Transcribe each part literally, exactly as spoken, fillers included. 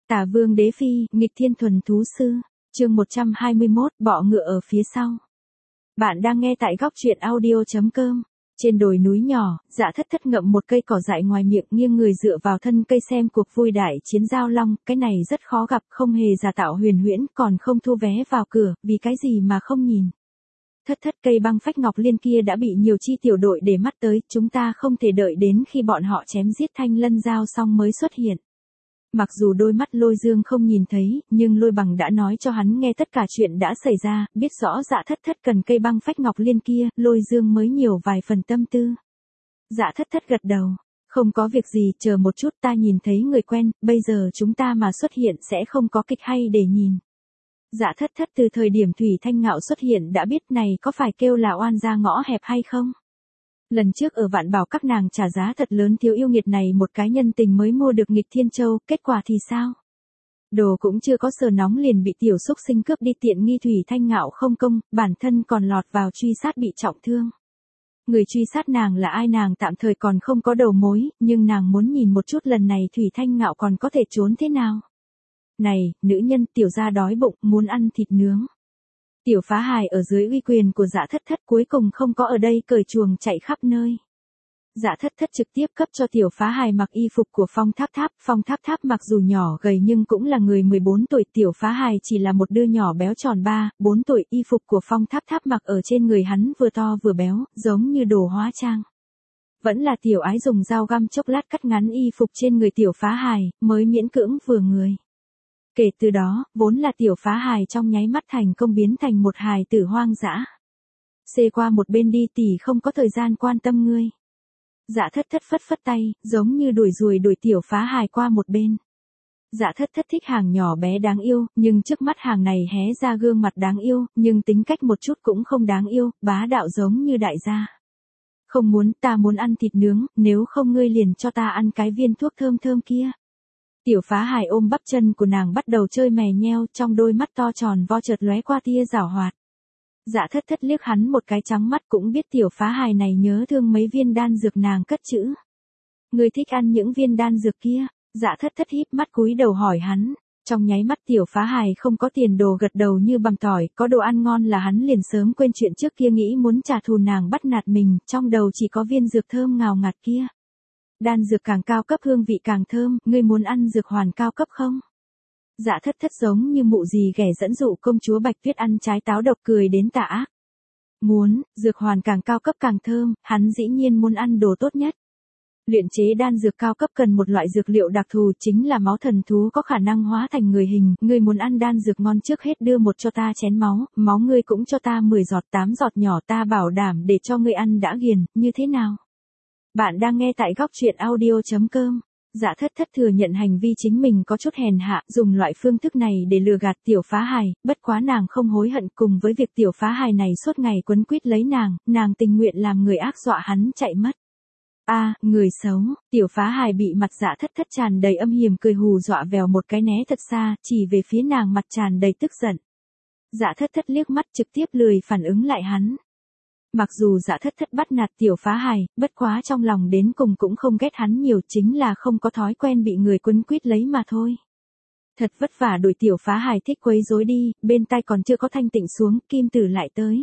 Tả Vương Đế Phi, nghịch thiên thuần thú sư, chương một trăm hai mươi mốt, bọ ngựa ở phía sau. Bạn đang nghe tại góc truyện audio chấm com. Trên đồi núi nhỏ, Dạ Thất Thất ngậm một cây cỏ dại ngoài miệng, nghiêng người dựa vào thân cây xem cuộc vui đại chiến giao long, cái này rất khó gặp, không hề giả tạo huyền huyễn, còn không thu vé vào cửa, vì cái gì mà không nhìn. Thất Thất, cây băng phách ngọc liên kia đã bị nhiều chi tiểu đội để mắt tới, chúng ta không thể đợi đến khi bọn họ chém giết Thanh Lân Giao xong mới xuất hiện. Mặc dù đôi mắt Lôi Dương không nhìn thấy, nhưng Lôi Bằng đã nói cho hắn nghe tất cả chuyện đã xảy ra, biết rõ Dạ Thất Thất cần cây băng phách ngọc liên kia, Lôi Dương mới nhiều vài phần tâm tư. Dạ Thất Thất gật đầu, không có việc gì, chờ một chút, ta nhìn thấy người quen, bây giờ chúng ta mà xuất hiện sẽ không có kịch hay để nhìn. Dạ Thất Thất từ thời điểm Thủy Thanh Ngạo xuất hiện đã biết này có phải kêu là oan ra ngõ hẹp hay không? Lần trước ở Vạn Bảo các nàng trả giá thật lớn thiếu yêu nghiệt này một cái nhân tình mới mua được nghịch thiên châu, kết quả thì sao? Đồ cũng chưa có sờ nóng liền bị tiểu xúc sinh cướp đi, tiện nghi Thủy Thanh Ngạo không công, bản thân còn lọt vào truy sát bị trọng thương. Người truy sát nàng là ai nàng tạm thời còn không có đầu mối, nhưng nàng muốn nhìn một chút lần này Thủy Thanh Ngạo còn có thể trốn thế nào. Này, nữ nhân, tiểu gia đói bụng, muốn ăn thịt nướng. Tiểu Phá Hài ở dưới uy quyền của Dạ Thất Thất cuối cùng không có ở đây cởi chuồng chạy khắp nơi. Dạ Thất Thất trực tiếp cấp cho Tiểu Phá Hài mặc y phục của Phong Tháp Tháp, Phong Tháp Tháp mặc dù nhỏ gầy nhưng cũng là người mười bốn tuổi, Tiểu Phá Hài chỉ là một đứa nhỏ béo tròn ba, bốn tuổi, y phục của Phong Tháp Tháp mặc ở trên người hắn vừa to vừa béo, giống như đồ hóa trang. Vẫn là Tiểu Ái dùng dao găm chốc lát cắt ngắn y phục trên người Tiểu Phá Hài, mới miễn cưỡng vừa người. Kể từ đó, vốn là Tiểu Phá Hài trong nháy mắt thành công biến thành một hài tử hoang dã. Xê qua một bên đi, tỷ không có thời gian quan tâm ngươi. Dạ Thất Thất phất phất tay, giống như đuổi ruồi đuổi Tiểu Phá Hài qua một bên. Dạ Thất Thất thích hàng nhỏ bé đáng yêu, nhưng trước mắt hàng này hé ra gương mặt đáng yêu, nhưng tính cách một chút cũng không đáng yêu, bá đạo giống như đại gia. Không muốn, ta muốn ăn thịt nướng, nếu không ngươi liền cho ta ăn cái viên thuốc thơm thơm kia. Tiểu Phá Hài ôm bắp chân của nàng bắt đầu chơi mè nheo, trong đôi mắt to tròn vo chợt lóe qua tia giảo hoạt. Dạ Thất Thất liếc hắn một cái trắng mắt cũng biết Tiểu Phá Hài này nhớ thương mấy viên đan dược nàng cất trữ. Ngươi thích ăn những viên đan dược kia? Dạ Thất Thất híp mắt cúi đầu hỏi hắn. Trong nháy mắt Tiểu Phá Hài không có tiền đồ gật đầu như bằm tỏi, có đồ ăn ngon là hắn liền sớm quên chuyện trước kia nghĩ muốn trả thù nàng bắt nạt mình, trong đầu chỉ có viên dược thơm ngào ngạt kia. Đan dược càng cao cấp hương vị càng thơm, ngươi muốn ăn dược hoàn cao cấp không? Dạ Thất Thất giống như mụ gì ghẻ dẫn dụ công chúa Bạch Tuyết ăn trái táo độc cười đến tà ác. Muốn, dược hoàn càng cao cấp càng thơm, hắn dĩ nhiên muốn ăn đồ tốt nhất. Luyện chế đan dược cao cấp cần một loại dược liệu đặc thù chính là máu thần thú có khả năng hóa thành người hình, ngươi muốn ăn đan dược ngon trước hết đưa một cho ta chén máu, máu ngươi cũng cho ta mười giọt tám giọt nhỏ ta bảo đảm để cho ngươi ăn đã ghiền, như thế nào? Bạn đang nghe tại góc truyện audio chấm com. Dạ Thất Thất thừa nhận hành vi chính mình có chút hèn hạ, dùng loại phương thức này để lừa gạt Tiểu Phá Hài, bất quá nàng không hối hận, cùng với việc Tiểu Phá Hài này suốt ngày quấn quýt lấy nàng, nàng tình nguyện làm người ác dọa hắn chạy mất. A, à, người xấu, Tiểu Phá Hài bị mặt Dạ Thất Thất tràn đầy âm hiểm cười hù dọa vèo một cái né thật xa, chỉ về phía nàng mặt tràn đầy tức giận. Dạ Thất Thất liếc mắt trực tiếp lười phản ứng lại hắn. Mặc dù Dạ Thất Thất bắt nạt Tiểu Phá Hài, bất quá trong lòng đến cùng cũng không ghét hắn nhiều, chính là không có thói quen bị người quấn quýt lấy mà thôi. Thật vất vả đuổi Tiểu Phá Hài thích quấy rối đi, bên tai còn chưa có thanh tịnh xuống, Kim Tử lại tới.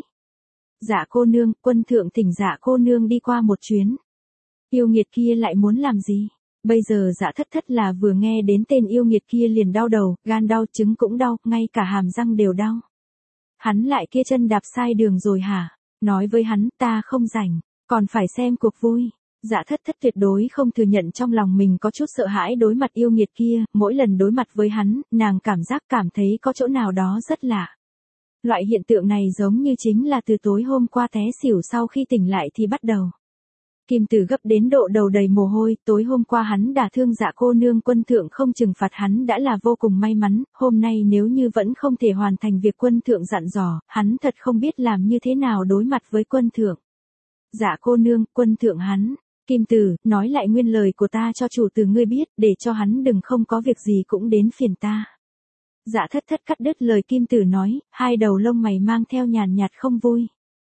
Dạ cô nương, quân thượng thỉnh Dạ cô nương đi qua một chuyến. Yêu nghiệt kia lại muốn làm gì? Bây giờ Dạ Thất Thất là vừa nghe đến tên yêu nghiệt kia liền đau đầu, gan đau, trứng cũng đau, ngay cả hàm răng đều đau. Hắn lại kia chân đạp sai đường rồi hả? Nói với hắn, ta không rảnh, còn phải xem cuộc vui. Dạ Thất Thất tuyệt đối không thừa nhận trong lòng mình có chút sợ hãi đối mặt yêu nghiệt kia, mỗi lần đối mặt với hắn, nàng cảm giác cảm thấy có chỗ nào đó rất lạ. Loại hiện tượng này giống như chính là từ tối hôm qua té xỉu sau khi tỉnh lại thì bắt đầu. Kim Tử gấp đến độ đầu đầy mồ hôi, tối hôm qua hắn đả thương Dạ cô nương, quân thượng không trừng phạt hắn đã là vô cùng may mắn, hôm nay nếu như vẫn không thể hoàn thành việc quân thượng dặn dò, hắn thật không biết làm như thế nào đối mặt với quân thượng. Dạ cô nương, quân thượng hắn, Kim Tử, nói lại nguyên lời của ta cho chủ tử ngươi biết, để cho hắn đừng không có việc gì cũng đến phiền ta. Dạ Thất Thất cắt đứt lời Kim Tử nói, hai đầu lông mày mang theo nhàn nhạt không vui.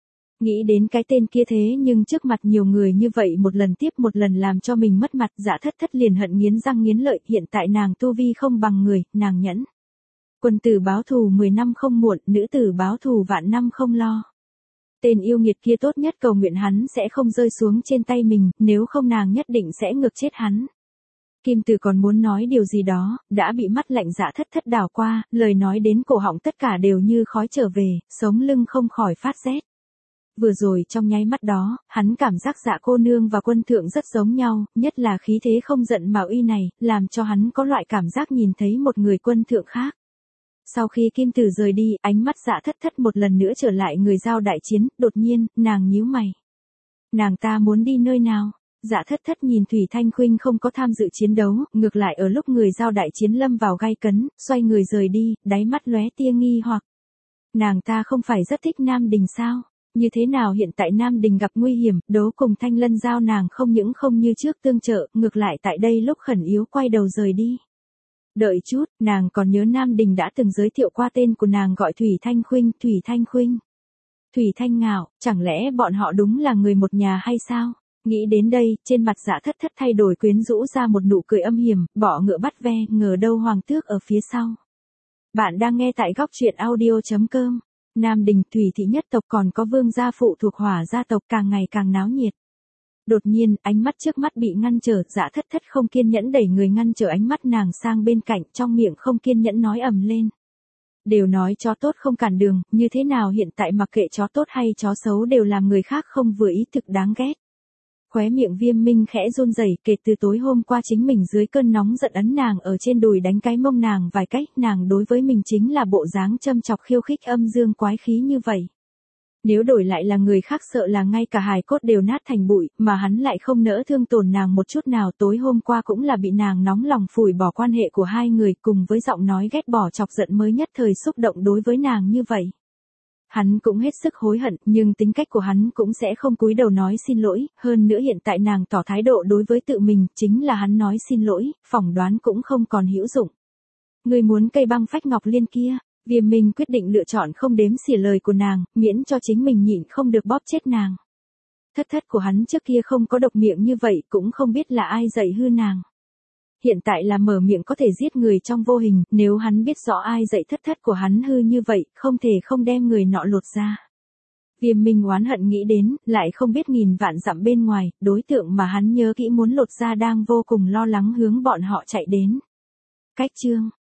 Nghĩ đến cái tên kia thế nhưng trước mặt nhiều người như vậy một lần tiếp một lần làm cho mình mất mặt, Dạ Thất Thất liền hận nghiến răng nghiến lợi, hiện tại nàng tu vi không bằng người, nàng nhẫn. Quân tử báo thù mười năm không muộn, nữ tử báo thù vạn năm không lo. Tên yêu nghiệt kia tốt nhất cầu nguyện hắn sẽ không rơi xuống trên tay mình, nếu không nàng nhất định sẽ ngược chết hắn. Kim Tử còn muốn nói điều gì đó, đã bị mắt lạnh Dạ Thất Thất đảo qua, lời nói đến cổ họng tất cả đều như khói trở về, sống lưng không khỏi phát rét. Vừa rồi trong nháy mắt đó, hắn cảm giác Dạ cô nương và quân thượng rất giống nhau, nhất là khí thế không giận mà uy này, làm cho hắn có loại cảm giác nhìn thấy một người quân thượng khác. Sau khi Kim Tử rời đi, ánh mắt Dạ Thất Thất một lần nữa trở lại người giao đại chiến, đột nhiên, nàng nhíu mày. Nàng ta muốn đi nơi nào? Dạ Thất Thất nhìn Thủy Thanh Khuynh không có tham dự chiến đấu, ngược lại ở lúc người giao đại chiến lâm vào gai cấn, xoay người rời đi, đáy mắt lóe tia nghi hoặc. Nàng ta không phải rất thích Nam Đình sao? Như thế nào hiện tại Nam Đình gặp nguy hiểm, đấu cùng Thanh Lân giao nàng không những không như trước tương trợ, ngược lại tại đây lúc khẩn yếu quay đầu rời đi. Đợi chút, nàng còn nhớ Nam Đình đã từng giới thiệu qua tên của nàng gọi Thủy Thanh Khuynh, Thủy Thanh Khuynh. Thủy Thanh Ngạo, chẳng lẽ bọn họ đúng là người một nhà hay sao? Nghĩ đến đây, trên mặt Dạ Thất Thất thay đổi quyến rũ ra một nụ cười âm hiểm, bỏ ngựa bắt ve, ngờ đâu hoàng tước ở phía sau. Bạn đang nghe tại góc truyện audio chấm com. Nam Đình, Thủy thị nhất tộc còn có vương gia phụ thuộc Hỏa gia tộc càng ngày càng náo nhiệt. Đột nhiên, ánh mắt trước mắt bị ngăn trở, Dạ Thất Thất không kiên nhẫn đẩy người ngăn trở ánh mắt nàng sang bên cạnh, trong miệng không kiên nhẫn nói ầm lên. Đều nói chó tốt không cản đường, như thế nào hiện tại mặc kệ chó tốt hay chó xấu đều làm người khác không vừa ý, thực đáng ghét. Khóe miệng Viêm Minh khẽ run rẩy, kể từ tối hôm qua chính mình dưới cơn nóng giận ấn nàng ở trên đùi đánh cái mông nàng vài cách, nàng đối với mình chính là bộ dáng châm chọc khiêu khích âm dương quái khí như vậy. Nếu đổi lại là người khác sợ là ngay cả hài cốt đều nát thành bụi, mà hắn lại không nỡ thương tổn nàng một chút nào, tối hôm qua cũng là bị nàng nóng lòng phủi bỏ quan hệ của hai người cùng với giọng nói ghét bỏ chọc giận mới nhất thời xúc động đối với nàng như vậy. Hắn cũng hết sức hối hận, nhưng tính cách của hắn cũng sẽ không cúi đầu nói xin lỗi, hơn nữa hiện tại nàng tỏ thái độ đối với tự mình, chính là hắn nói xin lỗi, phỏng đoán cũng không còn hữu dụng. Người muốn cây băng phách ngọc liên kia, Viêm Minh quyết định lựa chọn không đếm xỉa lời của nàng, miễn cho chính mình nhịn không được bóp chết nàng. Thất Thất của hắn trước kia không có độc miệng như vậy, cũng không biết là ai dạy hư nàng. Hiện tại là mở miệng có thể giết người trong vô hình, nếu hắn biết rõ ai dạy Thất Thất của hắn hư như vậy, không thể không đem người nọ lột ra. Viêm Minh oán hận nghĩ đến, lại không biết nghìn vạn dặm bên ngoài, đối tượng mà hắn nhớ kỹ muốn lột ra đang vô cùng lo lắng hướng bọn họ chạy đến. Cách chương